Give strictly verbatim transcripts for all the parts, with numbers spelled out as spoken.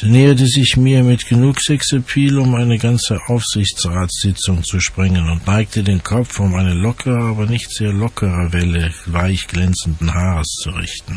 Sie näherte sich mir mit genug Sexappeal, um eine ganze Aufsichtsratssitzung zu sprengen, und neigte den Kopf, um eine lockere, aber nicht sehr lockere Welle weich glänzenden Haares zu richten.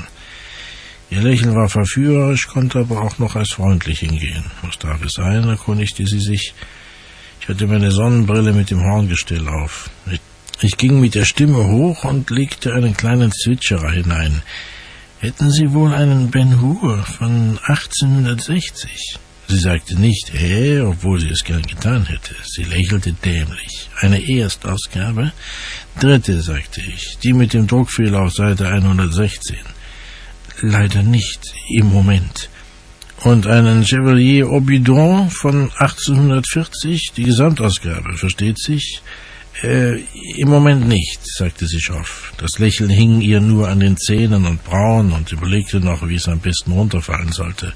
Ihr Lächeln war verführerisch, konnte aber auch noch als freundlich hingehen. Was darf es sein, erkundigte sie sich. Ich hatte meine Sonnenbrille mit dem Horngestell auf. Ich, ich ging mit der Stimme hoch und legte einen kleinen Zwitscherer hinein. »Hätten Sie wohl einen Ben Hur von achtzehnhundertsechzig?« Sie sagte nicht »äh«, obwohl sie es gern getan hätte. Sie lächelte dämlich. »Eine Erstausgabe?« »Dritte«, sagte ich, »die mit dem Druckfehler auf Seite hundertsechzehn. »Leider nicht, im Moment.« »Und einen Chevalier Aubidon von achtzehnhundertvierzig, die Gesamtausgabe, versteht sich?« Äh, im Moment nicht«, sagte sie schroff. Das Lächeln hing ihr nur an den Zähnen und Brauen und überlegte noch, wie es am besten runterfallen sollte.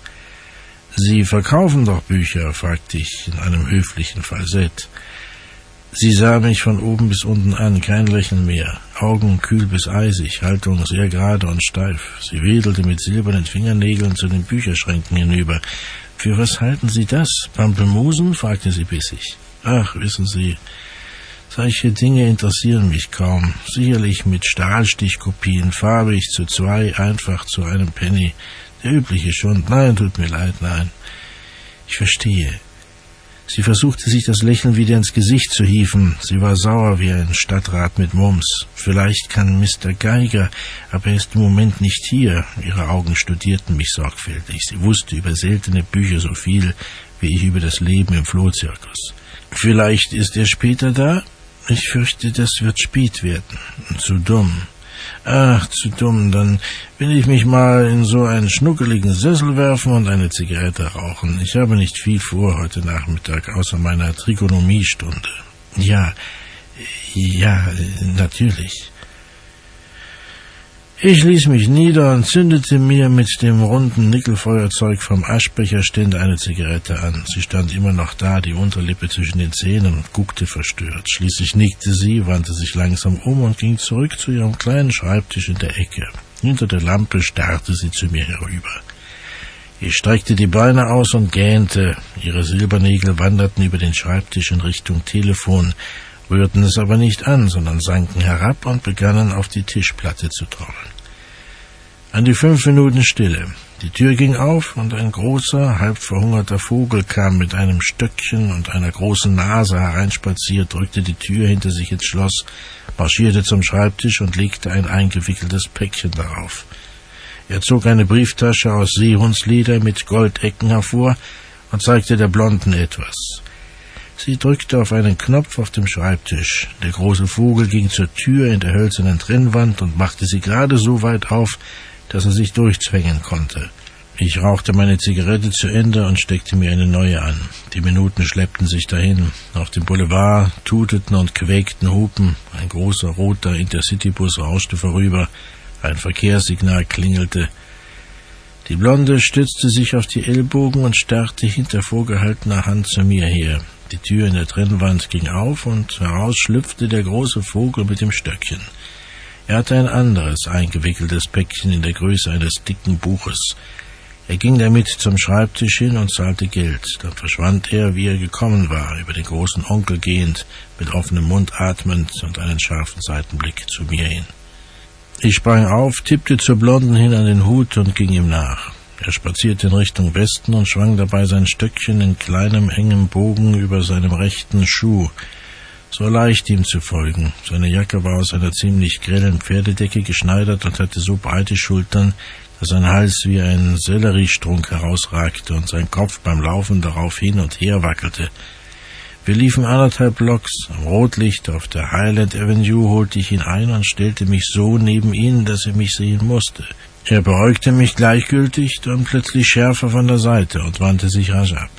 »Sie verkaufen doch Bücher?«, fragte ich in einem höflichen Falsett. Sie sah mich von oben bis unten an, kein Lächeln mehr, Augen kühl bis eisig, Haltung sehr gerade und steif. Sie wedelte mit silbernen Fingernägeln zu den Bücherschränken hinüber. »Für was halten Sie das? Pampelmusen?«, fragte sie bissig. »Ach, wissen Sie, solche Dinge interessieren mich kaum. Sicherlich mit Stahlstichkopien, farbig zu zwei, einfach zu einem Penny. Der übliche Schund. Nein, tut mir leid, nein.« »Ich verstehe.« Sie versuchte, sich das Lächeln wieder ins Gesicht zu hieven. Sie war sauer wie ein Stadtrat mit Mumps. »Vielleicht kann Mister Geiger, aber er ist im Moment nicht hier.« Ihre Augen studierten mich sorgfältig. Sie wusste über seltene Bücher so viel, wie ich über das Leben im Flohzirkus. »Vielleicht ist er später da?« »Ich fürchte, das wird spät werden. Zu dumm.« »Ach, zu dumm, dann will ich mich mal in so einen schnuckeligen Sessel werfen und eine Zigarette rauchen. Ich habe nicht viel vor heute Nachmittag, außer meiner Trigonomiestunde.« »Ja, ja, natürlich.« Ich ließ mich nieder und zündete mir mit dem runden Nickelfeuerzeug vom Aschbecherständer eine Zigarette an. Sie stand immer noch da, die Unterlippe zwischen den Zähnen, und guckte verstört. Schließlich nickte sie, wandte sich langsam um und ging zurück zu ihrem kleinen Schreibtisch in der Ecke. Hinter der Lampe starrte sie zu mir herüber. Ich streckte die Beine aus und gähnte. Ihre Silbernägel wanderten über den Schreibtisch in Richtung Telefon, rührten es aber nicht an, sondern sanken herab und begannen auf die Tischplatte zu trommeln. An die fünf Minuten Stille. Die Tür ging auf und ein großer, halb verhungerter Vogel kam mit einem Stöckchen und einer großen Nase hereinspaziert, drückte die Tür hinter sich ins Schloss, marschierte zum Schreibtisch und legte ein eingewickeltes Päckchen darauf. Er zog eine Brieftasche aus Seehundsleder mit Goldecken hervor und zeigte der Blonden etwas. Sie drückte auf einen Knopf auf dem Schreibtisch. Der große Vogel ging zur Tür in der hölzernen Trennwand und machte sie gerade so weit auf, dass er sich durchzwängen konnte. Ich rauchte meine Zigarette zu Ende und steckte mir eine neue an. Die Minuten schleppten sich dahin. Auf dem Boulevard tuteten und quäkten Hupen. Ein großer roter Intercitybus rauschte vorüber. Ein Verkehrssignal klingelte. Die Blonde stützte sich auf die Ellbogen und starrte hinter vorgehaltener Hand zu mir her. Die Tür in der Trennwand ging auf und heraus schlüpfte der große Vogel mit dem Stöckchen. Er hatte ein anderes, eingewickeltes Päckchen in der Größe eines dicken Buches. Er ging damit zum Schreibtisch hin und zahlte Geld. Dann verschwand er, wie er gekommen war, über den großen Onkel gehend, mit offenem Mund atmend und einen scharfen Seitenblick zu mir hin. Ich sprang auf, tippte zur Blonden hin an den Hut und ging ihm nach. Er spazierte in Richtung Westen und schwang dabei sein Stöckchen in kleinem, engem Bogen über seinem rechten Schuh. So leicht ihm zu folgen. Seine Jacke war aus einer ziemlich grellen Pferdedecke geschneidert und hatte so breite Schultern, dass sein Hals wie ein Selleriestrunk herausragte und sein Kopf beim Laufen darauf hin und her wackelte. Wir liefen anderthalb Blocks. Am Rotlicht auf der Highland Avenue holte ich ihn ein und stellte mich so neben ihn, dass er mich sehen musste. Er beäugte mich gleichgültig, dann plötzlich schärfer von der Seite und wandte sich rasch ab.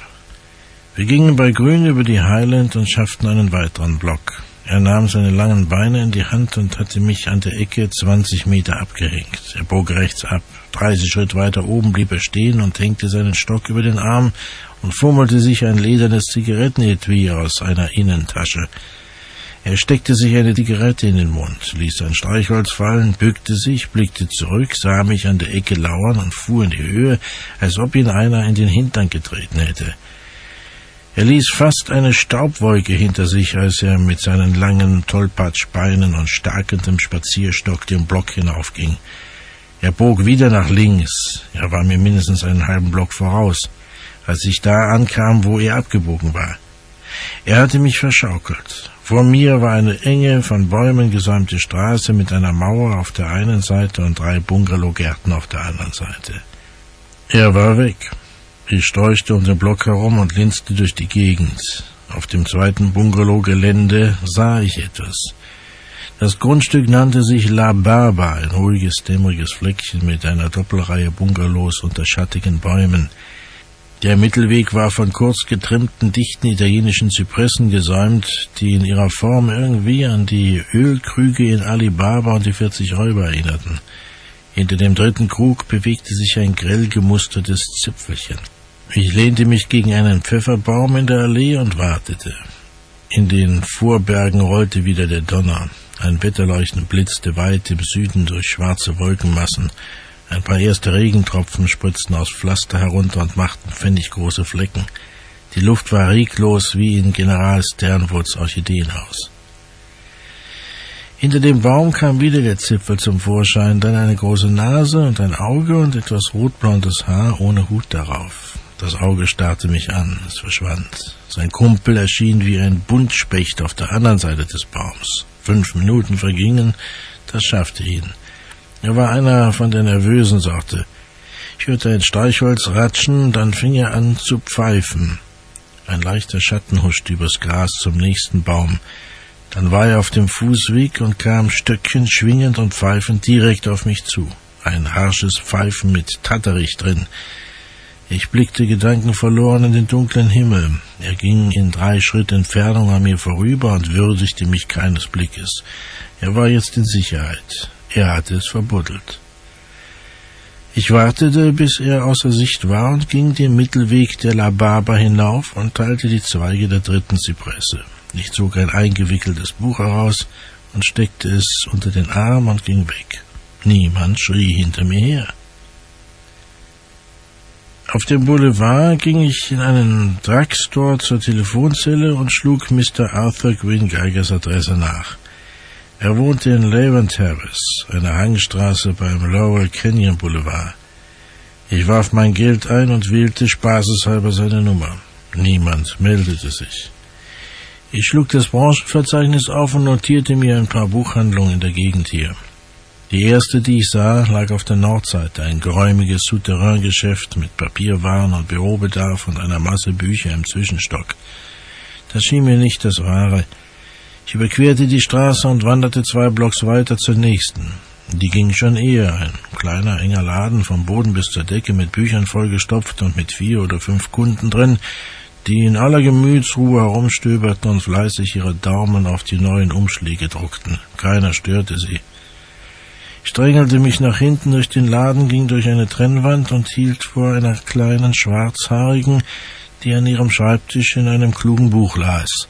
Wir gingen bei Grün über die Highland und schafften einen weiteren Block. Er nahm seine langen Beine in die Hand und hatte mich an der Ecke zwanzig Meter abgehängt. Er bog rechts ab. dreißig Schritt weiter oben blieb er stehen und hängte seinen Stock über den Arm und fummelte sich ein ledernes Zigarettenetui aus einer Innentasche. Er steckte sich eine Zigarette in den Mund, ließ sein Streichholz fallen, bückte sich, blickte zurück, sah mich an der Ecke lauern und fuhr in die Höhe, als ob ihn einer in den Hintern getreten hätte. Er ließ fast eine Staubwolke hinter sich, als er mit seinen langen Tollpatschbeinen und starkendem Spazierstock den Block hinaufging. Er bog wieder nach links. Er war mir mindestens einen halben Block voraus, als ich da ankam, wo er abgebogen war. Er hatte mich verschaukelt. Vor mir war eine enge, von Bäumen gesäumte Straße mit einer Mauer auf der einen Seite und drei Bungalowgärten auf der anderen Seite. Er war weg. Ich streuchte um den Block herum und linste durch die Gegend. Auf dem zweiten Bungalow-Gelände sah ich etwas. Das Grundstück nannte sich La Barba, ein ruhiges, dämmeriges Fleckchen mit einer Doppelreihe Bungalows unter schattigen Bäumen. Der Mittelweg war von kurz getrimmten, dichten italienischen Zypressen gesäumt, die in ihrer Form irgendwie an die Ölkrüge in Ali Baba und die vierzig Räuber erinnerten. Hinter dem dritten Krug bewegte sich ein grell gemustertes Zipfelchen. Ich lehnte mich gegen einen Pfefferbaum in der Allee und wartete. In den Vorbergen rollte wieder der Donner. Ein Wetterleuchten blitzte weit im Süden durch schwarze Wolkenmassen. Ein paar erste Regentropfen spritzten aus Pflaster herunter und machten pfenniggroße Flecken. Die Luft war reglos wie in General Sternwoods Orchideenhaus. Hinter dem Baum kam wieder der Zipfel zum Vorschein, dann eine große Nase und ein Auge und etwas rotblondes Haar ohne Hut darauf. Das Auge starrte mich an, es verschwand. Sein Kumpel erschien wie ein Buntspecht auf der anderen Seite des Baums. Fünf Minuten vergingen, das schaffte ihn. Er war einer von der nervösen Sorte. Ich hörte ein Streichholz ratschen, dann fing er an zu pfeifen. Ein leichter Schatten huschte übers Gras zum nächsten Baum. Dann war er auf dem Fußweg und kam Stöckchen schwingend und pfeifend direkt auf mich zu. Ein harsches Pfeifen mit Tatterich drin. Ich blickte gedankenverloren in den dunklen Himmel. Er ging in drei Schritt Entfernung an mir vorüber und würdigte mich keines Blickes. Er war jetzt in Sicherheit. Er hatte es verbuddelt. Ich wartete, bis er außer Sicht war und ging den Mittelweg der La Barba hinauf und teilte die Zweige der dritten Zypresse. Ich zog ein eingewickeltes Buch heraus und steckte es unter den Arm und ging weg. Niemand schrie hinter mir her. Auf dem Boulevard ging ich in einen Drugstore zur Telefonzelle und schlug Mister Arthur Gwynne Geigers Adresse nach. Er wohnte in Leyland Terrace, einer Hangstraße beim Laurel Canyon Boulevard. Ich warf mein Geld ein und wählte spaßeshalber seine Nummer. Niemand meldete sich. Ich schlug das Branchenverzeichnis auf und notierte mir ein paar Buchhandlungen in der Gegend hier. Die erste, die ich sah, lag auf der Nordseite, ein geräumiges Souterrain-Geschäft mit Papierwaren und Bürobedarf und einer Masse Bücher im Zwischenstock. Das schien mir nicht das Wahre. Ich überquerte die Straße und wanderte zwei Blocks weiter zur nächsten. Die ging schon eher, ein kleiner, enger Laden vom Boden bis zur Decke mit Büchern vollgestopft und mit vier oder fünf Kunden drin, die in aller Gemütsruhe herumstöberten und fleißig ihre Daumen auf die neuen Umschläge druckten. Keiner störte sie. Ich drängelte mich nach hinten durch den Laden, ging durch eine Trennwand und hielt vor einer kleinen Schwarzhaarigen, die an ihrem Schreibtisch in einem klugen Buch las.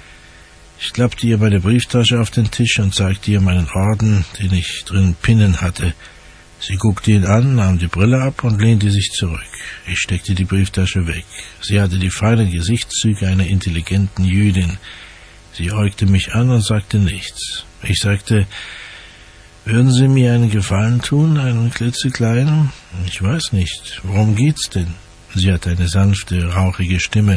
Ich klappte ihr meine Brieftasche auf den Tisch und zeigte ihr meinen Orden, den ich drin pinnen hatte. Sie guckte ihn an, nahm die Brille ab und lehnte sich zurück. Ich steckte die Brieftasche weg. Sie hatte die feinen Gesichtszüge einer intelligenten Jüdin. Sie äugte mich an und sagte nichts. Ich sagte, würden Sie mir einen Gefallen tun, einen klitzekleinen? Ich weiß nicht. Worum geht's denn? Sie hatte eine sanfte, rauchige Stimme.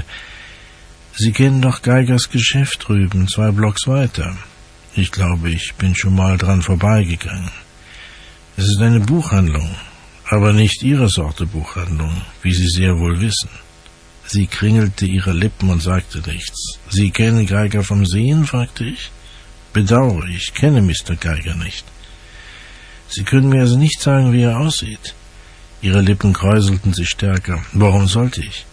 Sie kennen doch Geigers Geschäft drüben, zwei Blocks weiter. Ich glaube, ich bin schon mal dran vorbeigegangen. Es ist eine Buchhandlung, aber nicht Ihre Sorte Buchhandlung, wie Sie sehr wohl wissen. Sie kringelte ihre Lippen und sagte nichts. Sie kennen Geiger vom Sehen? Fragte ich. Bedauere, ich kenne Mister Geiger nicht. Sie können mir also nicht sagen, wie er aussieht. Ihre Lippen kräuselten sich stärker. Warum sollte ich?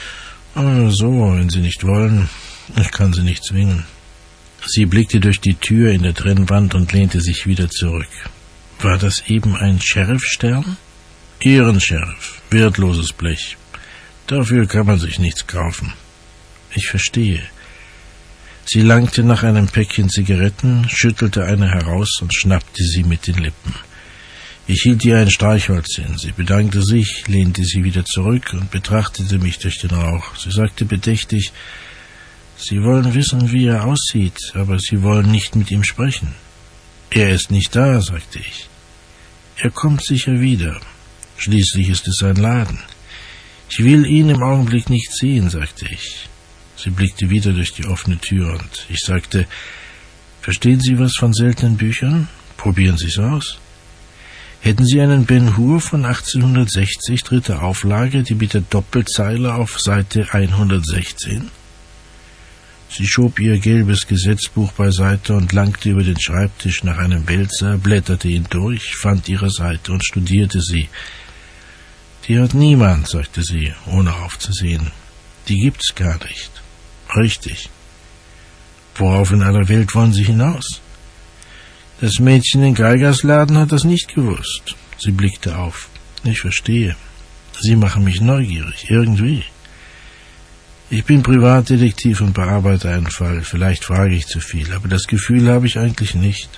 Oh, so, wenn Sie nicht wollen. Ich kann Sie nicht zwingen. Sie blickte durch die Tür in der Trennwand und lehnte sich wieder zurück. War das eben ein Sheriff-Stern? Ehrensheriff, wertloses Blech. Dafür kann man sich nichts kaufen. Ich verstehe. Sie langte nach einem Päckchen Zigaretten, schüttelte eine heraus und schnappte sie mit den Lippen. Ich hielt ihr ein Streichholz hin. Sie bedankte sich, lehnte sie wieder zurück und betrachtete mich durch den Rauch. Sie sagte bedächtig, »Sie wollen wissen, wie er aussieht, aber Sie wollen nicht mit ihm sprechen.« »Er ist nicht da«, sagte ich. »Er kommt sicher wieder. Schließlich ist es sein Laden. Ich will ihn im Augenblick nicht sehen«, sagte ich. Sie blickte wieder durch die offene Tür und ich sagte, »Verstehen Sie was von seltenen Büchern? Probieren Sie es aus. Hätten Sie einen Ben-Hur von achtzehnhundertsechzig, dritte Auflage, die mit der Doppelzeile auf Seite hundertsechzehn?« Sie schob ihr gelbes Gesetzbuch beiseite und langte über den Schreibtisch nach einem Wälzer, blätterte ihn durch, fand ihre Seite und studierte sie. »Die hat niemand«, sagte sie, ohne aufzusehen. »Die gibt's gar nicht.« »Richtig. Worauf in aller Welt wollen Sie hinaus?« »Das Mädchen in Geigers Laden hat das nicht gewusst.« Sie blickte auf. »Ich verstehe. Sie machen mich neugierig, irgendwie. Ich bin Privatdetektiv und bearbeite einen Fall. Vielleicht frage ich zu viel, aber das Gefühl habe ich eigentlich nicht.«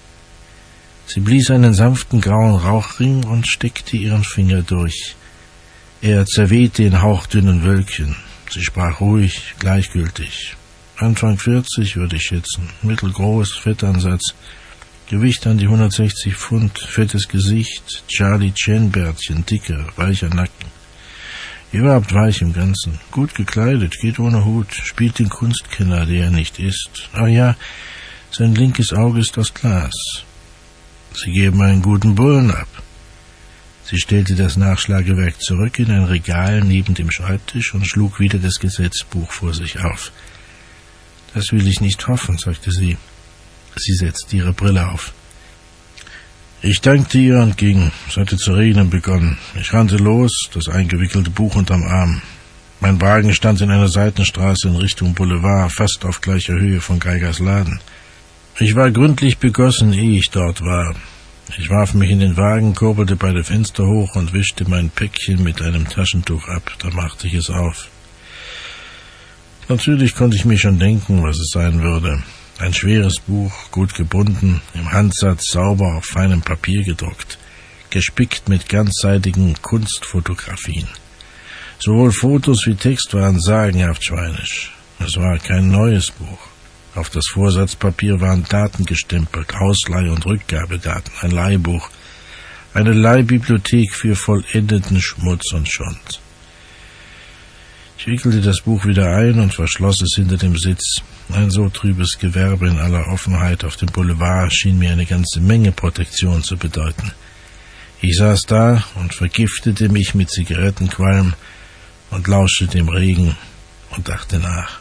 Sie blies einen sanften grauen Rauchring und steckte ihren Finger durch. Er zerwehte in hauchdünnen Wölkchen. Sie sprach ruhig, gleichgültig. Anfang vierzig würde ich schätzen, mittelgroß, Fettansatz, Gewicht an die hundertsechzig Pfund, fettes Gesicht, Charlie Chan Bärtchen, dicker, weicher Nacken. Überhaupt weich im Ganzen, gut gekleidet, geht ohne Hut, spielt den Kunstkenner, der er nicht ist. Ach ja, sein linkes Auge ist aus Glas. Sie geben einen guten Bullen ab. Sie stellte das Nachschlagewerk zurück in ein Regal neben dem Schreibtisch und schlug wieder das Gesetzbuch vor sich auf. »Das will ich nicht hoffen«, sagte sie. Sie setzte ihre Brille auf. Ich dankte ihr und ging. Es hatte zu regnen begonnen. Ich rannte los, das eingewickelte Buch unterm Arm. Mein Wagen stand in einer Seitenstraße in Richtung Boulevard, fast auf gleicher Höhe von Geigers Laden. Ich war gründlich begossen, ehe ich dort war. Ich warf mich in den Wagen, kurbelte beide Fenster hoch und wischte mein Päckchen mit einem Taschentuch ab. Da machte ich es auf. Natürlich konnte ich mir schon denken, was es sein würde. Ein schweres Buch, gut gebunden, im Handsatz sauber auf feinem Papier gedruckt, gespickt mit ganzseitigen Kunstfotografien. Sowohl Fotos wie Text waren sagenhaft schweinisch. Es war kein neues Buch. Auf das Vorsatzpapier waren Daten gestempelt, Ausleih- und Rückgabedaten, ein Leihbuch, eine Leihbibliothek für vollendeten Schmutz und Schund. Ich wickelte das Buch wieder ein und verschloss es hinter dem Sitz. Ein so trübes Gewerbe in aller Offenheit auf dem Boulevard schien mir eine ganze Menge Protektion zu bedeuten. Ich saß da und vergiftete mich mit Zigarettenqualm und lauschte dem Regen und dachte nach.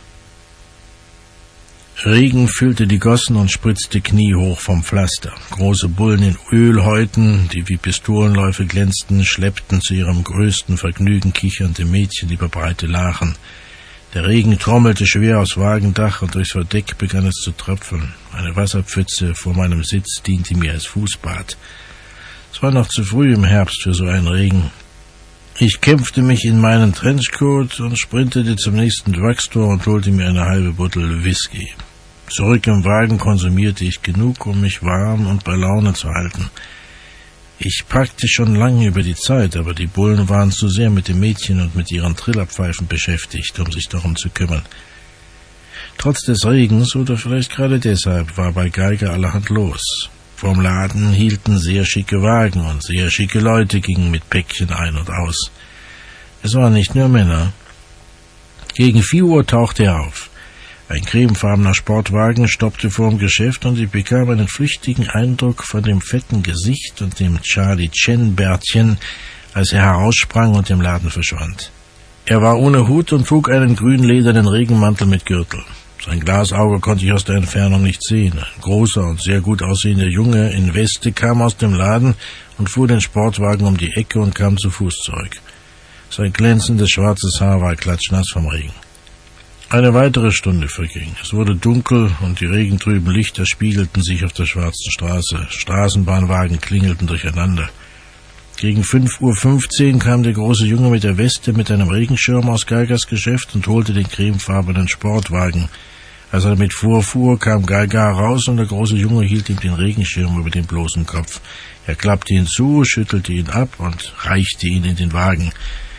Regen füllte die Gossen und spritzte kniehoch vom Pflaster. Große Bullen in Ölhäuten, die wie Pistolenläufe glänzten, schleppten zu ihrem größten Vergnügen kichernde Mädchen über breite Lachen. Der Regen trommelte schwer aufs Wagendach und durchs Verdeck begann es zu tröpfeln. Eine Wasserpfütze vor meinem Sitz diente mir als Fußbad. Es war noch zu früh im Herbst für so einen Regen. Ich kämpfte mich in meinen Trenchcoat und sprintete zum nächsten Drugstore und holte mir eine halbe Bottle Whisky. Zurück im Wagen konsumierte ich genug, um mich warm und bei Laune zu halten. Ich packte schon lange über die Zeit, aber die Bullen waren zu sehr mit dem Mädchen und mit ihren Trillerpfeifen beschäftigt, um sich darum zu kümmern. Trotz des Regens, oder vielleicht gerade deshalb, war bei Geiger allerhand los. Vorm Laden hielten sehr schicke Wagen und sehr schicke Leute gingen mit Päckchen ein und aus. Es waren nicht nur Männer. Gegen vier Uhr tauchte er auf. Ein cremefarbener Sportwagen stoppte vor dem Geschäft und ich bekam einen flüchtigen Eindruck von dem fetten Gesicht und dem Charlie Chan Bärtchen, als er heraussprang und im Laden verschwand. Er war ohne Hut und trug einen grünledernen Regenmantel mit Gürtel. Sein Glasauge konnte ich aus der Entfernung nicht sehen. Ein großer und sehr gut aussehender Junge in Weste kam aus dem Laden und fuhr den Sportwagen um die Ecke und kam zu Fuß zurück. Sein glänzendes schwarzes Haar war klatschnass vom Regen. Eine weitere Stunde verging. Es wurde dunkel und die regentrüben Lichter spiegelten sich auf der schwarzen Straße. Straßenbahnwagen klingelten durcheinander. Gegen fünf Uhr fünfzehn kam der große Junge mit der Weste mit einem Regenschirm aus Geigers Geschäft und holte den cremefarbenen Sportwagen. Als er damit vorfuhr, kam Geiger heraus und der große Junge hielt ihm den Regenschirm über den bloßen Kopf. Er klappte ihn zu, schüttelte ihn ab und reichte ihn in den Wagen.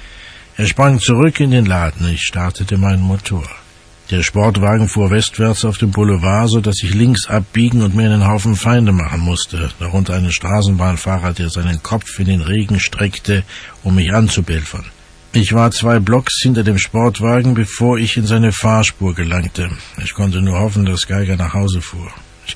Er sprang zurück in den Laden. Ich startete meinen Motor. Der Sportwagen fuhr westwärts auf dem Boulevard, so dass ich links abbiegen und mir einen Haufen Feinde machen musste, darunter einen Straßenbahnfahrer, der seinen Kopf in den Regen streckte, um mich anzubelfern. Ich war zwei Blocks hinter dem Sportwagen, bevor ich in seine Fahrspur gelangte. Ich konnte nur hoffen, dass Geiger nach Hause fuhr.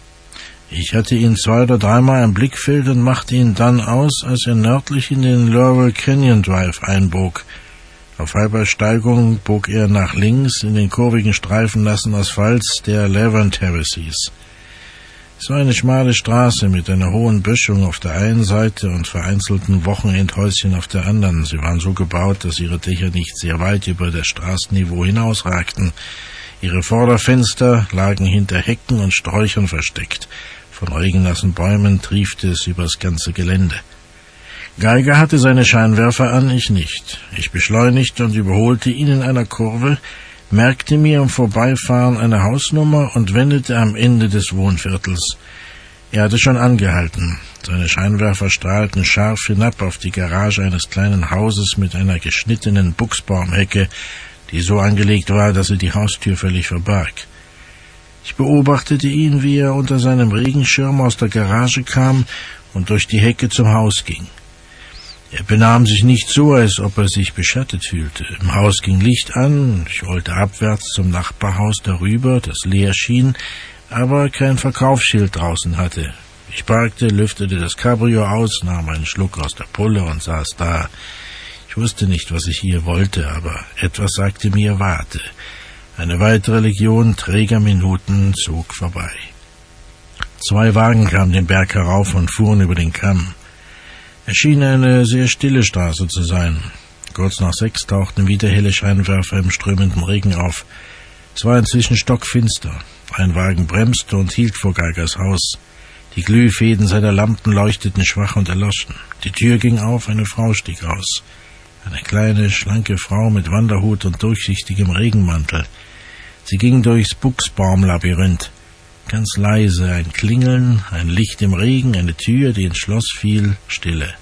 Ich hatte ihn zwei oder dreimal im Blickfeld und machte ihn dann aus, als er nördlich in den Laurel Canyon Drive einbog. Auf halber Steigung bog er nach links in den kurvigen Streifenlassen Asphalts der Laverne Terraces. Es war eine schmale Straße mit einer hohen Böschung auf der einen Seite und vereinzelten Wochenendhäuschen auf der anderen. Sie waren so gebaut, dass ihre Dächer nicht sehr weit über das Straßenniveau hinausragten. Ihre Vorderfenster lagen hinter Hecken und Sträuchern versteckt. Von regennassen Bäumen triefte es übers ganze Gelände. Geiger hatte seine Scheinwerfer an, ich nicht. Ich beschleunigte und überholte ihn in einer Kurve, merkte mir im Vorbeifahren eine Hausnummer und wendete am Ende des Wohnviertels. Er hatte schon angehalten. Seine Scheinwerfer strahlten scharf hinab auf die Garage eines kleinen Hauses mit einer geschnittenen Buchsbaumhecke, die so angelegt war, dass sie die Haustür völlig verbarg. Ich beobachtete ihn, wie er unter seinem Regenschirm aus der Garage kam und durch die Hecke zum Haus ging. Er benahm sich nicht so, als ob er sich beschattet fühlte. Im Haus ging Licht an, ich rollte abwärts zum Nachbarhaus darüber, das leer schien, aber kein Verkaufsschild draußen hatte. Ich parkte, lüftete das Cabrio aus, nahm einen Schluck aus der Pulle und saß da. Ich wusste nicht, was ich hier wollte, aber etwas sagte mir, warte. Eine weitere Legion träger Minuten zog vorbei. Zwei Wagen kamen den Berg herauf und fuhren über den Kamm. Es schien eine sehr stille Straße zu sein. Kurz nach sechs tauchten wieder helle Scheinwerfer im strömenden Regen auf. Es war inzwischen stockfinster. Ein Wagen bremste und hielt vor Geigers Haus. Die Glühfäden seiner Lampen leuchteten schwach und erloschen. Die Tür ging auf, eine Frau stieg aus. Eine kleine, schlanke Frau mit Wanderhut und durchsichtigem Regenmantel. Sie ging durchs Buchsbaumlabyrinth. Ganz leise, ein Klingeln, ein Licht im Regen, eine Tür, die ins Schloss fiel, Stille.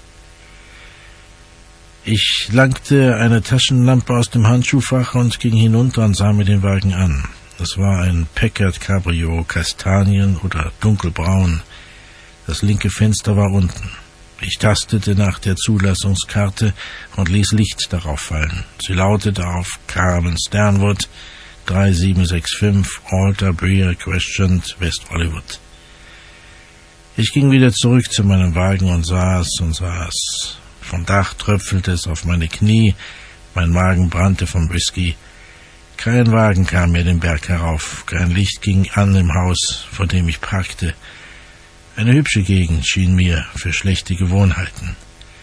Ich langte eine Taschenlampe aus dem Handschuhfach und ging hinunter und sah mir den Wagen an. Es war ein Packard Cabrio, kastanien- oder dunkelbraun. Das linke Fenster war unten. Ich tastete nach der Zulassungskarte und ließ Licht darauf fallen. Sie lautete auf Carmen Sternwood, drei sieben sechs fünf Alter Breer Crescent, West Hollywood. Ich ging wieder zurück zu meinem Wagen und saß und saß. Vom Dach tröpfelte es auf meine Knie, mein Magen brannte vom Whisky. Kein Wagen kam mehr den Berg herauf, kein Licht ging an im Haus, vor dem ich parkte. Eine hübsche Gegend schien mir für schlechte Gewohnheiten.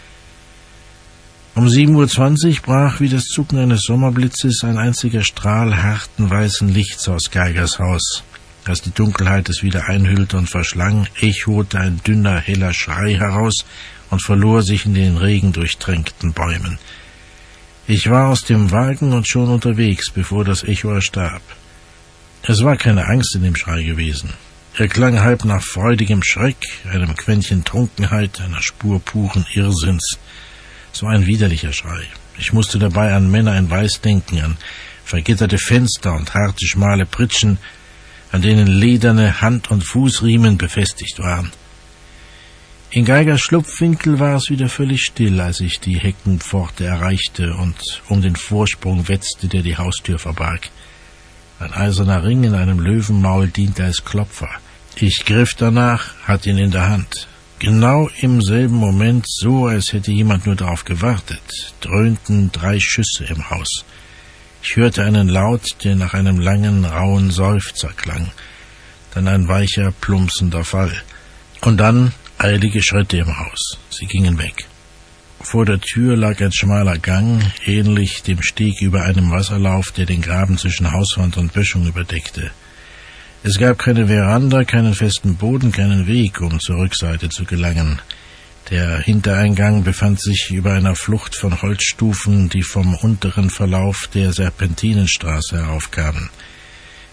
Um sieben Uhr zwanzig brach wie das Zucken eines Sommerblitzes ein einziger Strahl harten weißen Lichts aus Geigers Haus. Als die Dunkelheit es wieder einhüllte und verschlang, echote ein dünner, heller Schrei heraus und verlor sich in den regendurchtränkten Bäumen. Ich war aus dem Wagen und schon unterwegs, bevor das Echo erstarb. Es war keine Angst in dem Schrei gewesen. Er klang halb nach freudigem Schreck, einem Quäntchen Trunkenheit, einer Spur puren Irrsinns. Es war ein widerlicher Schrei. Ich musste dabei an Männer in Weiß denken, an vergitterte Fenster und harte, schmale Pritschen, an denen lederne Hand- und Fußriemen befestigt waren. In Geigers Schlupfwinkel war es wieder völlig still, als ich die Heckenpforte erreichte und um den Vorsprung wetzte, der die Haustür verbarg. Ein eiserner Ring in einem Löwenmaul diente als Klopfer. Ich griff danach, hatte ihn in der Hand. Genau im selben Moment, so als hätte jemand nur darauf gewartet, dröhnten drei Schüsse im Haus. Ich hörte einen Laut, der nach einem langen, rauen Seufzer klang, dann ein weicher, plumpsender Fall. Und dann eilige Schritte im Haus. Sie gingen weg. Vor der Tür lag ein schmaler Gang, ähnlich dem Steg über einem Wasserlauf, der den Graben zwischen Hauswand und Böschung überdeckte. Es gab keine Veranda, keinen festen Boden, keinen Weg, um zur Rückseite zu gelangen. Der Hintereingang befand sich über einer Flucht von Holzstufen, die vom unteren Verlauf der Serpentinenstraße heraufkamen.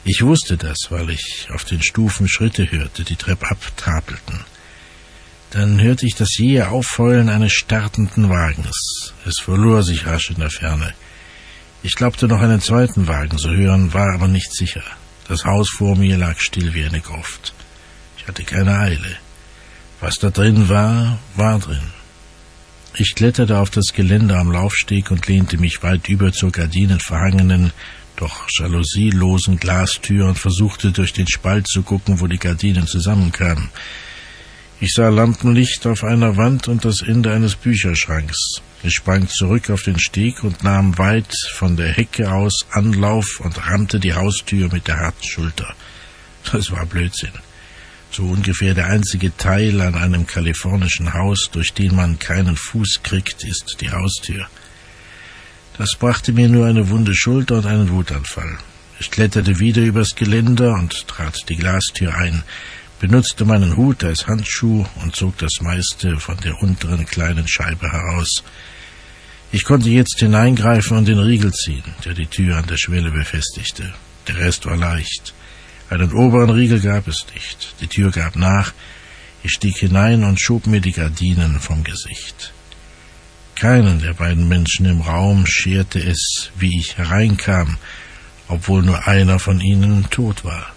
Ich wusste das, weil ich auf den Stufen Schritte hörte, die Treppe abtrapelten. Dann hörte ich das jähe Aufheulen eines startenden Wagens. Es verlor sich rasch in der Ferne. Ich glaubte noch einen zweiten Wagen zu hören, war aber nicht sicher. Das Haus vor mir lag still wie eine Gruft. Ich hatte keine Eile. Was da drin war, war drin. Ich kletterte auf das Geländer am Laufsteg und lehnte mich weit über zur gardinenverhangenen, doch jalousielosen Glastür und versuchte durch den Spalt zu gucken, wo die Gardinen zusammenkamen. Ich sah Lampenlicht auf einer Wand und das Ende eines Bücherschranks. Ich sprang zurück auf den Steg und nahm weit von der Hecke aus Anlauf und rammte die Haustür mit der harten Schulter. Das war Blödsinn. So ungefähr der einzige Teil an einem kalifornischen Haus, durch den man keinen Fuß kriegt, ist die Haustür. Das brachte mir nur eine wunde Schulter und einen Wutanfall. Ich kletterte wieder übers Geländer und trat die Glastür ein, benutzte meinen Hut als Handschuh und zog das meiste von der unteren kleinen Scheibe heraus. Ich konnte jetzt hineingreifen und den Riegel ziehen, der die Tür an der Schwelle befestigte. Der Rest war leicht. Einen oberen Riegel gab es nicht. Die Tür gab nach. Ich stieg hinein und schob mir die Gardinen vom Gesicht. Keinen der beiden Menschen im Raum scherte es, wie ich hereinkam, obwohl nur einer von ihnen tot war.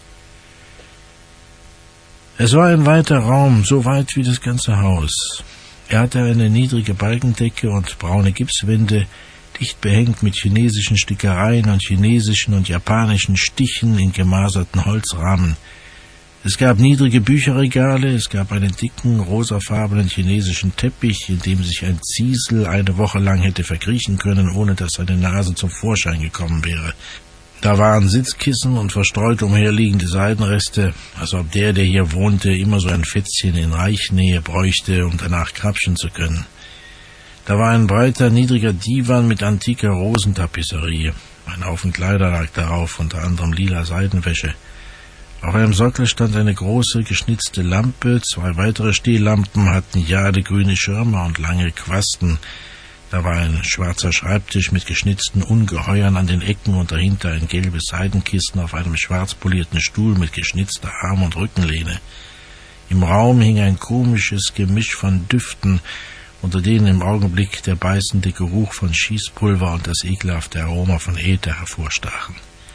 Es war ein weiter Raum, so weit wie das ganze Haus. Er hatte eine niedrige Balkendecke und braune Gipswände, dicht behängt mit chinesischen Stickereien und chinesischen und japanischen Stichen in gemaserten Holzrahmen. Es gab niedrige Bücherregale, es gab einen dicken, rosafarbenen chinesischen Teppich, in dem sich ein Ziesel eine Woche lang hätte verkriechen können, ohne dass seine Nase zum Vorschein gekommen wäre. Da waren Sitzkissen und verstreut umherliegende Seidenreste, als ob der, der hier wohnte, immer so ein Fätzchen in Reichnähe bräuchte, um danach krapschen zu können. Da war ein breiter, niedriger Divan mit antiker Rosentapisserie. Ein Haufen Kleider lag darauf, unter anderem lila Seidenwäsche. Auf einem Sockel stand eine große, geschnitzte Lampe, zwei weitere Stehlampen hatten jadegrüne Schirme und lange Quasten. Da war ein schwarzer Schreibtisch mit geschnitzten Ungeheuern an den Ecken und dahinter ein gelbes Seidenkissen auf einem schwarz polierten Stuhl mit geschnitzter Arm- und Rückenlehne. Im Raum hing ein komisches Gemisch von Düften, unter denen im Augenblick der beißende Geruch von Schießpulver und das ekelhafte Aroma von Äther hervorstachen.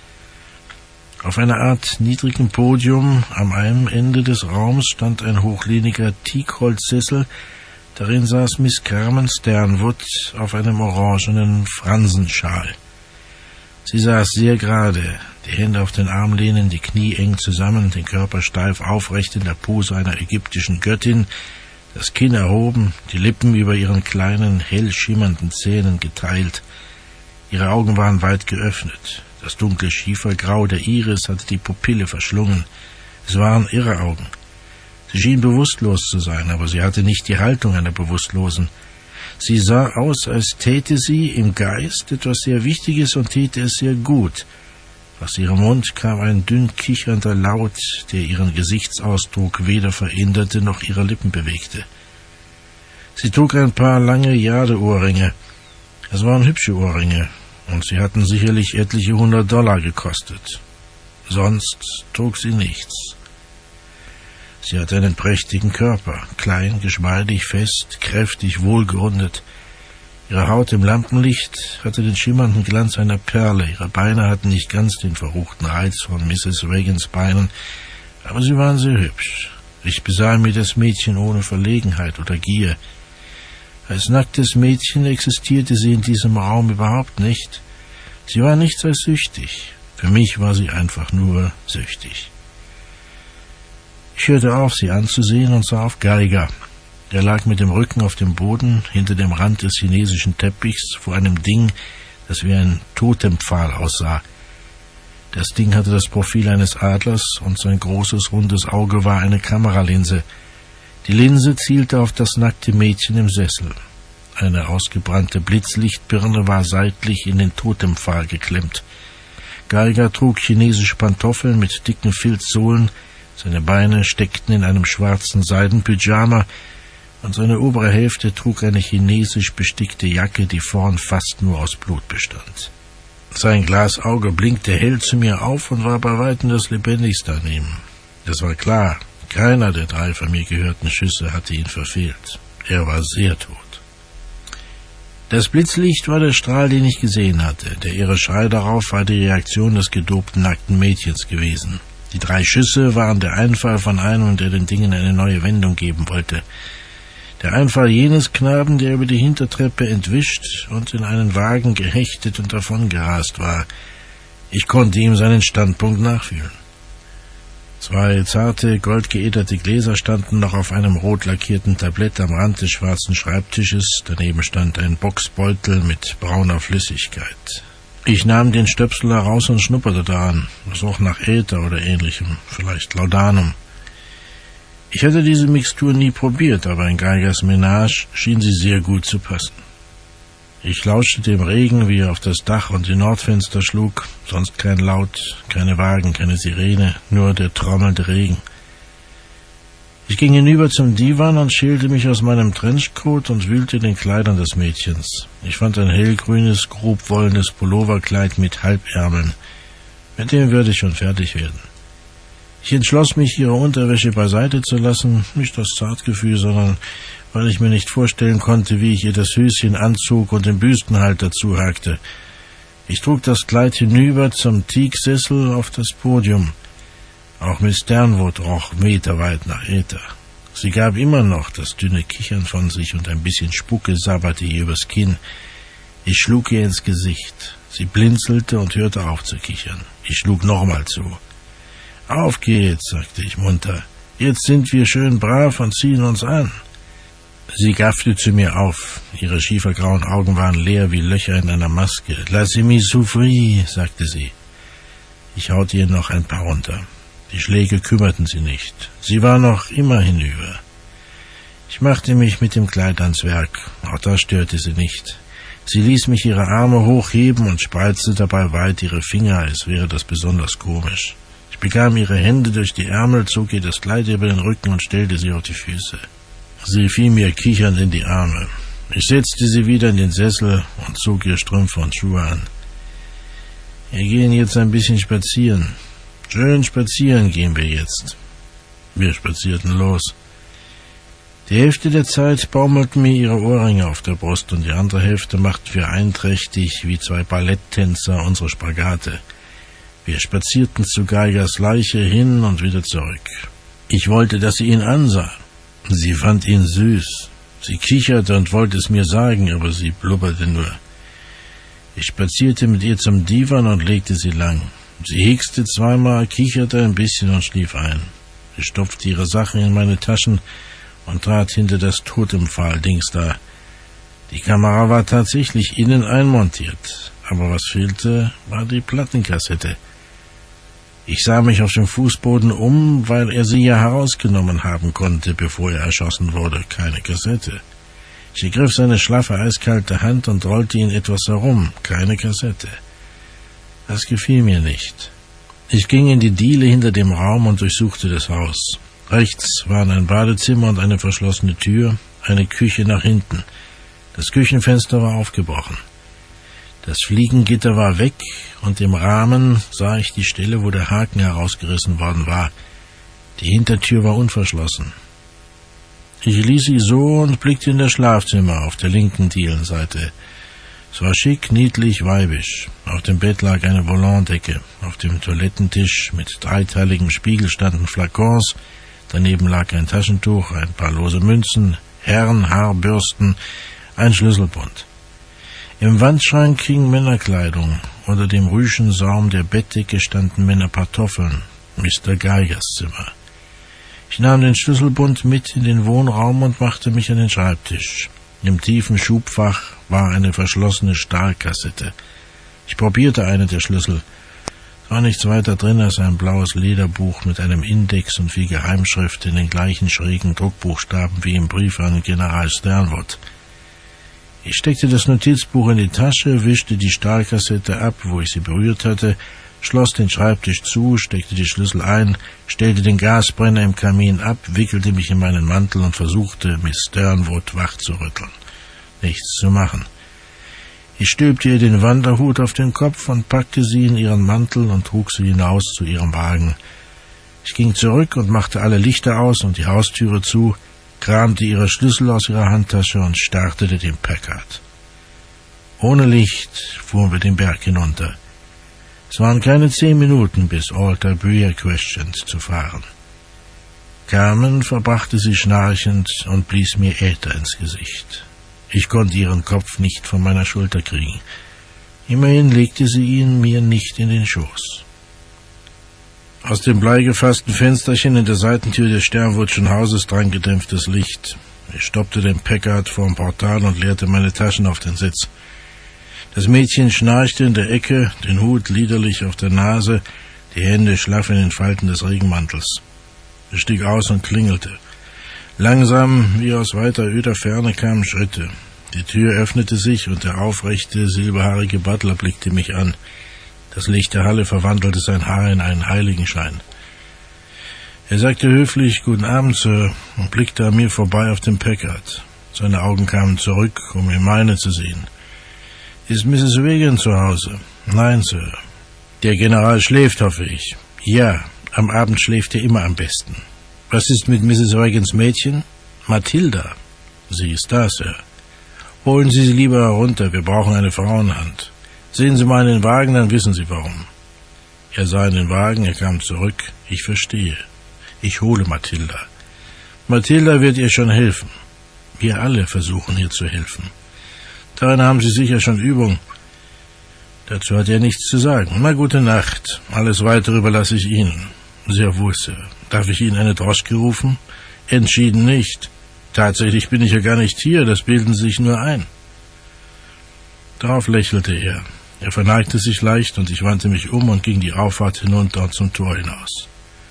Auf einer Art niedrigem Podium am einen Ende des Raums stand ein hochlehniger Teakholzsessel. Darin saß Miss Carmen Sternwood auf einem orangenen Fransenschal. Sie saß sehr gerade, die Hände auf den Armlehnen, die Knie eng zusammen, den Körper steif aufrecht in der Pose einer ägyptischen Göttin, das Kinn erhoben, die Lippen über ihren kleinen, hell schimmernden Zähnen geteilt. Ihre Augen waren weit geöffnet. Das dunkle Schiefergrau der Iris hatte die Pupille verschlungen. Es waren irre Augen. Sie schien bewusstlos zu sein, aber sie hatte nicht die Haltung einer Bewusstlosen. Sie sah aus, als täte sie im Geist etwas sehr Wichtiges und täte es sehr gut. Aus ihrem Mund kam ein dünn kichernder Laut, der ihren Gesichtsausdruck weder veränderte noch ihre Lippen bewegte. Sie trug ein paar lange Jadeohrringe. Es waren hübsche Ohrringe, und sie hatten sicherlich etliche hundert Dollar gekostet. Sonst trug sie nichts. Sie hatte einen prächtigen Körper, klein, geschmeidig, fest, kräftig, wohlgerundet. Ihre Haut im Lampenlicht hatte den schimmernden Glanz einer Perle. Ihre Beine hatten nicht ganz den verruchten Reiz von Misses Reagans Beinen, aber sie waren sehr hübsch. Ich besah mir das Mädchen ohne Verlegenheit oder Gier. Als nacktes Mädchen existierte sie in diesem Raum überhaupt nicht. Sie war nichts als süchtig. Für mich war sie einfach nur süchtig. Ich hörte auf, sie anzusehen und sah auf Geiger. Er lag mit dem Rücken auf dem Boden, hinter dem Rand des chinesischen Teppichs, vor einem Ding, das wie ein Totempfahl aussah. Das Ding hatte das Profil eines Adlers und sein großes, rundes Auge war eine Kameralinse. Die Linse zielte auf das nackte Mädchen im Sessel. Eine ausgebrannte Blitzlichtbirne war seitlich in den Totempfahl geklemmt. Geiger trug chinesische Pantoffeln mit dicken Filzsohlen, seine Beine steckten in einem schwarzen Seidenpyjama, und seine obere Hälfte trug eine chinesisch bestickte Jacke, die vorn fast nur aus Blut bestand. Sein Glasauge blinkte hell zu mir auf und war bei weitem das lebendigste an ihm. Es war klar, keiner der drei von mir gehörten Schüsse hatte ihn verfehlt. Er war sehr tot. Das Blitzlicht war der Strahl, den ich gesehen hatte. Der irre Schrei darauf war die Reaktion des gedobten, nackten Mädchens gewesen. Die drei Schüsse waren der Einfall von einem, der den Dingen eine neue Wendung geben wollte. Der Einfall jenes Knaben, der über die Hintertreppe entwischt und in einen Wagen gehechtet und davongerast war. Ich konnte ihm seinen Standpunkt nachfühlen. Zwei zarte, goldgeäderte Gläser standen noch auf einem rot lackierten Tablett am Rand des schwarzen Schreibtisches. Daneben stand ein Boxbeutel mit brauner Flüssigkeit. Ich nahm den Stöpsel heraus und schnupperte daran. Es roch nach Äther oder ähnlichem, vielleicht Laudanum. Ich hatte diese Mixtur nie probiert, aber in Geigers Menage schien sie sehr gut zu passen. Ich lauschte dem Regen, wie er auf das Dach und die Nordfenster schlug, sonst kein Laut, keine Wagen, keine Sirene, nur der trommelnde Regen. Ich ging hinüber zum Divan und schälte mich aus meinem Trenchcoat und wühlte in den Kleidern des Mädchens. Ich fand ein hellgrünes, grobwollenes Pulloverkleid mit Halbärmeln. Mit dem würde ich schon fertig werden. Ich entschloss mich, ihre Unterwäsche beiseite zu lassen, nicht aus Zartgefühl, sondern weil ich mir nicht vorstellen konnte, wie ich ihr das Höschen anzog und den Büstenhalt dazu hakte. Ich trug das Kleid hinüber zum Teaksessel auf das Podium. Auch Miss Sternwood roch meterweit nach Äther. Sie gab immer noch das dünne Kichern von sich und ein bisschen Spucke sabberte ihr übers Kinn. Ich schlug ihr ins Gesicht. Sie blinzelte und hörte auf zu kichern. Ich schlug nochmal zu. »Auf geht's«, sagte ich munter. »Jetzt sind wir schön brav und ziehen uns an.« Sie gaffte zu mir auf. Ihre schiefergrauen Augen waren leer wie Löcher in einer Maske. »Laissez-moi souffrir«, sagte sie. Ich haute ihr noch ein paar runter. Die Schläge kümmerten sie nicht. Sie war noch immer hinüber. Ich machte mich mit dem Kleid ans Werk. Auch das störte sie nicht. Sie ließ mich ihre Arme hochheben und spreizte dabei weit ihre Finger, als wäre das besonders komisch. Ich bekam ihre Hände durch die Ärmel, zog ihr das Kleid über den Rücken und stellte sie auf die Füße. Sie fiel mir kichernd in die Arme. Ich setzte sie wieder in den Sessel und zog ihr Strümpfe und Schuhe an. Wir gehen jetzt ein bisschen spazieren. Schön spazieren gehen wir jetzt. Wir spazierten los. Die Hälfte der Zeit baumelten mir ihre Ohrringe auf der Brust und die andere Hälfte machten wir einträchtig wie zwei Balletttänzer unsere Spagate. Wir spazierten zu Geigers Leiche hin und wieder zurück. Ich wollte, dass sie ihn ansah. Sie fand ihn süß. Sie kicherte und wollte es mir sagen, aber sie blubberte nur. Ich spazierte mit ihr zum Divan und legte sie lang. Sie hickste zweimal, kicherte ein bisschen und schlief ein. Ich stopfte ihre Sachen in meine Taschen und trat hinter das Totempfahl-Dings da. Die Kamera war tatsächlich innen einmontiert, aber was fehlte, war die Plattenkassette. Ich sah mich auf dem Fußboden um, weil er sie ja herausgenommen haben konnte, bevor er erschossen wurde. Keine Kassette. Ich ergriff seine schlaffe, eiskalte Hand und rollte ihn etwas herum. Keine Kassette. Das gefiel mir nicht. Ich ging in die Diele hinter dem Raum und durchsuchte das Haus. Rechts waren ein Badezimmer und eine verschlossene Tür, eine Küche nach hinten. Das Küchenfenster war aufgebrochen. Das Fliegengitter war weg und im Rahmen sah ich die Stelle, wo der Haken herausgerissen worden war. Die Hintertür war unverschlossen. Ich ließ sie so und blickte in das Schlafzimmer auf der linken Dielenseite. Es war schick, niedlich, weibisch. Auf dem Bett lag eine Volantdecke. Auf dem Toilettentisch mit dreiteiligem Spiegel standen Flakons. Daneben lag ein Taschentuch, ein paar lose Münzen, Herrenhaarbürsten, ein Schlüsselbund. Im Wandschrank hing Männerkleidung. Unter dem Rüschensaum der Bettdecke standen Männerpantoffeln. Mister Geigers Zimmer. Ich nahm den Schlüsselbund mit in den Wohnraum und machte mich an den Schreibtisch. Im tiefen Schubfach war eine verschlossene Stahlkassette. Ich probierte eine der Schlüssel. Es war nichts weiter drin als ein blaues Lederbuch mit einem Index und viel Geheimschrift in den gleichen schrägen Druckbuchstaben wie im Brief an General Sternwood. Ich steckte das Notizbuch in die Tasche, wischte die Stahlkassette ab, wo ich sie berührt hatte, schloss den Schreibtisch zu, steckte die Schlüssel ein, stellte den Gasbrenner im Kamin ab, wickelte mich in meinen Mantel und versuchte, Miss Sternwood wach zu rütteln. Nichts zu machen. Ich stülpte ihr den Wanderhut auf den Kopf und packte sie in ihren Mantel und trug sie hinaus zu ihrem Wagen. Ich ging zurück und machte alle Lichter aus und die Haustüre zu, kramte ihre Schlüssel aus ihrer Handtasche und startete den Packard. Ohne Licht fuhren wir den Berg hinunter. Es waren keine zehn Minuten, bis Alta Buia Crescent zu fahren. Carmen verbrachte sie schnarchend und blies mir Äther ins Gesicht. Ich konnte ihren Kopf nicht von meiner Schulter kriegen. Immerhin legte sie ihn mir nicht in den Schoß. Aus dem bleigefassten Fensterchen in der Seitentür des Sternwurdschen Hauses drang gedämpftes Licht. Ich stoppte den Packard vorm Portal und leerte meine Taschen auf den Sitz. Das Mädchen schnarchte in der Ecke, den Hut liederlich auf der Nase, die Hände schlaff in den Falten des Regenmantels. Ich stieg aus und klingelte. Langsam, wie aus weiter öder Ferne, kamen Schritte. Die Tür öffnete sich und der aufrechte, silberhaarige Butler blickte mich an. Das Licht der Halle verwandelte sein Haar in einen Heiligenschein. Er sagte höflich »Guten Abend, Sir«, und blickte an mir vorbei auf den Packard. Seine Augen kamen zurück, um in meine zu sehen. »Ist Misses Regan zu Hause?« »Nein, Sir.« »Der General schläft, hoffe ich?« »Ja, am Abend schläft er immer am besten.« »Was ist mit Misses Regans Mädchen?« »Mathilda.« »Sie ist da, Sir.« »Holen Sie sie lieber herunter, wir brauchen eine Frauenhand. Sehen Sie mal in den Wagen, dann wissen Sie warum.« Er sah in den Wagen, er kam zurück. »Ich verstehe. Ich hole Mathilda. Mathilda wird ihr schon helfen. Wir alle versuchen ihr zu helfen. Darin haben Sie sicher schon Übung.« Dazu hat er nichts zu sagen. »Na, gute Nacht. Alles Weitere überlasse ich Ihnen.« »Sehr wohl, Sir. Darf ich Ihnen eine Droschke rufen?« »Entschieden nicht. Tatsächlich bin ich ja gar nicht hier, das bilden Sie sich nur ein.« Darauf lächelte er. Er verneigte sich leicht und ich wandte mich um und ging die Auffahrt hinunter und zum Tor hinaus.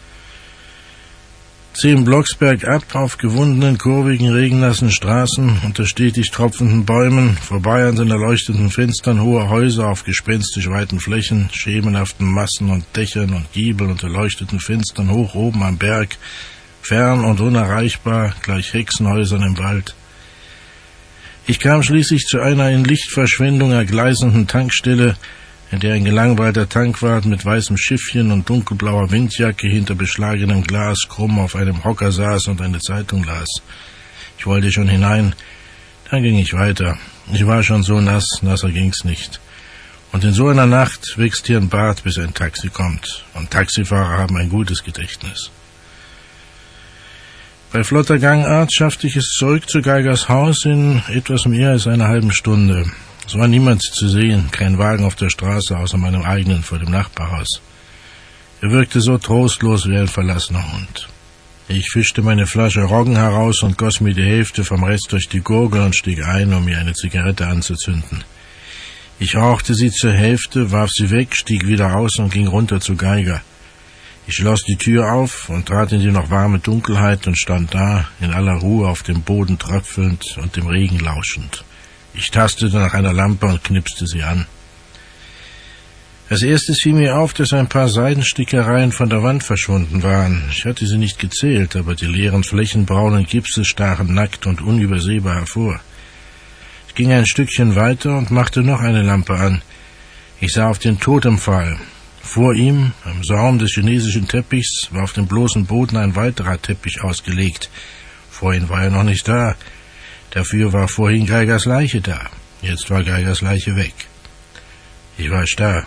Zehn Blocks bergab, auf gewundenen, kurvigen, regennassen Straßen, unter stetig tropfenden Bäumen, vorbei an den erleuchteten Fenstern hoher Häuser auf gespenstisch weiten Flächen, schemenhaften Massen und Dächern und Giebeln und erleuchteten Fenstern hoch oben am Berg, fern und unerreichbar, gleich Hexenhäusern im Wald. Ich kam schließlich zu einer in Lichtverschwendung ergleisenden Tankstelle, in der ein gelangweilter Tankwart mit weißem Schiffchen und dunkelblauer Windjacke hinter beschlagenem Glas krumm auf einem Hocker saß und eine Zeitung las. Ich wollte schon hinein, dann ging ich weiter. Ich war schon so nass, nasser ging's nicht. Und in so einer Nacht wächst hier ein Bart, bis ein Taxi kommt. Und Taxifahrer haben ein gutes Gedächtnis. Bei flotter Gangart schaffte ich es zurück zu Geigers Haus in etwas mehr als einer halben Stunde. Es war niemand zu sehen, kein Wagen auf der Straße, außer meinem eigenen vor dem Nachbarhaus. Er wirkte so trostlos wie ein verlassener Hund. Ich fischte meine Flasche Roggen heraus und goss mir die Hälfte vom Rest durch die Gurgel und stieg ein, um mir eine Zigarette anzuzünden. Ich rauchte sie zur Hälfte, warf sie weg, stieg wieder aus und ging runter zu Geiger. Ich schloss die Tür auf und trat in die noch warme Dunkelheit und stand da, in aller Ruhe auf dem Boden tröpfelnd und dem Regen lauschend. Ich tastete nach einer Lampe und knipste sie an. Als erstes fiel mir auf, dass ein paar Seidenstickereien von der Wand verschwunden waren. Ich hatte sie nicht gezählt, aber die leeren Flächen braunen Gipses stachen nackt und unübersehbar hervor. Ich ging ein Stückchen weiter und machte noch eine Lampe an. Ich sah auf den Totempfahl. Vor ihm, am Saum des chinesischen Teppichs, war auf dem bloßen Boden ein weiterer Teppich ausgelegt. Vorhin war er noch nicht da. Dafür war vorhin Geigers Leiche da. Jetzt war Geigers Leiche weg. Ich war starr.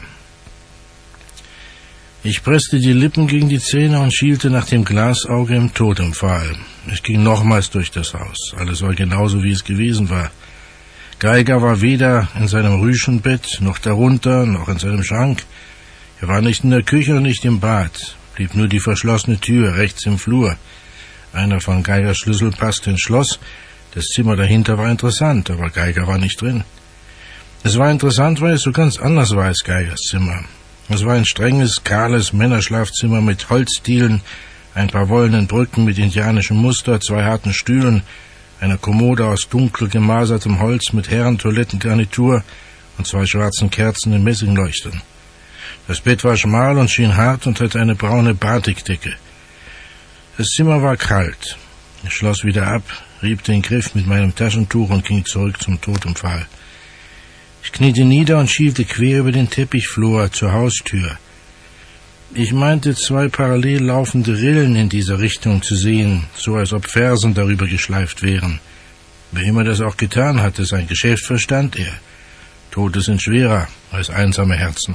Ich presste die Lippen gegen die Zähne und schielte nach dem Glasauge im Totempfahl. Ich ging nochmals durch das Haus. Alles war genauso, wie es gewesen war. Geiger war weder in seinem Rüschenbett, noch darunter, noch in seinem Schrank. Er war nicht in der Küche und nicht im Bad. Blieb nur die verschlossene Tür rechts im Flur. Einer von Geigers Schlüssel passte ins Schloss. Das Zimmer dahinter war interessant, aber Geiger war nicht drin. Es war interessant, weil es so ganz anders war als Geigers Zimmer. Es war ein strenges, kahles Männerschlafzimmer mit Holzdielen, ein paar wollenen Brücken mit indianischem Muster, zwei harten Stühlen, einer Kommode aus dunkel gemasertem Holz mit Herrentoilettengarnitur und zwei schwarzen Kerzen in Messingleuchtern. Das Bett war schmal und schien hart und hatte eine braune Batikdecke. Das Zimmer war kalt. Ich schloss wieder ab, rieb den Griff mit meinem Taschentuch und ging zurück zum Totempfahl. Ich kniete nieder und schielte quer über den Teppichflur zur Haustür. Ich meinte, zwei parallel laufende Rillen in dieser Richtung zu sehen, so als ob Fersen darüber geschleift wären. Wer immer das auch getan hatte, sein Geschäft verstand er. Tote sind schwerer als einsame Herzen.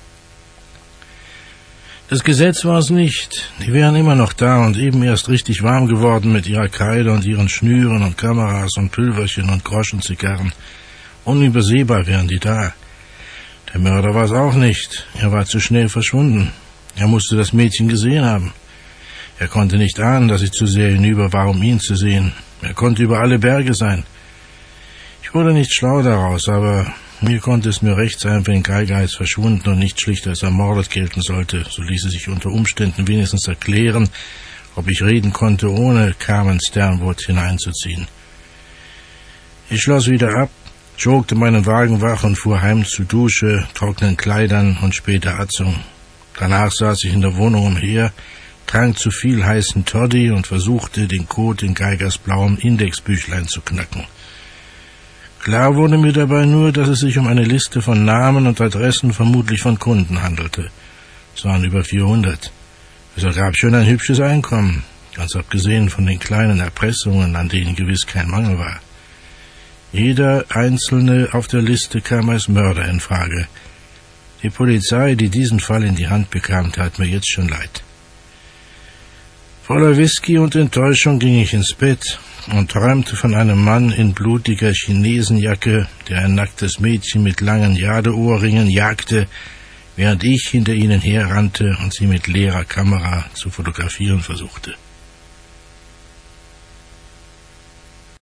Das Gesetz war es nicht. Die wären immer noch da und eben erst richtig warm geworden mit ihrer Kreide und ihren Schnüren und Kameras und Pülverchen und Groschenzigarren. Unübersehbar wären die da. Der Mörder war es auch nicht. Er war zu schnell verschwunden. Er musste das Mädchen gesehen haben. Er konnte nicht ahnen, dass ich zu sehr hinüber war, um ihn zu sehen. Er konnte über alle Berge sein. Ich wurde nicht schlau daraus, aber mir konnte es mir recht sein, wenn Geiger als verschwunden und nicht schlicht als ermordet gelten sollte. So ließ es sich unter Umständen wenigstens erklären, ob ich reden konnte, ohne Carmen Sternwood hineinzuziehen. Ich schloss wieder ab, chokte meinen Wagen wach und fuhr heim zur Dusche, trockenen Kleidern und später Atzung. Danach saß ich in der Wohnung umher, trank zu viel heißen Toddy und versuchte, den Code in Geigers blauem Indexbüchlein zu knacken. Klar wurde mir dabei nur, dass es sich um eine Liste von Namen und Adressen vermutlich von Kunden handelte. Es waren über vierhundert. Es ergab schon ein hübsches Einkommen, ganz abgesehen von den kleinen Erpressungen, an denen gewiss kein Mangel war. Jeder Einzelne auf der Liste kam als Mörder in Frage. Die Polizei, die diesen Fall in die Hand bekam, tat mir jetzt schon leid. Voller Whisky und Enttäuschung ging ich ins Bett und träumte von einem Mann in blutiger Chinesenjacke, der ein nacktes Mädchen mit langen Jadeohrringen jagte, während ich hinter ihnen herrannte und sie mit leerer Kamera zu fotografieren versuchte.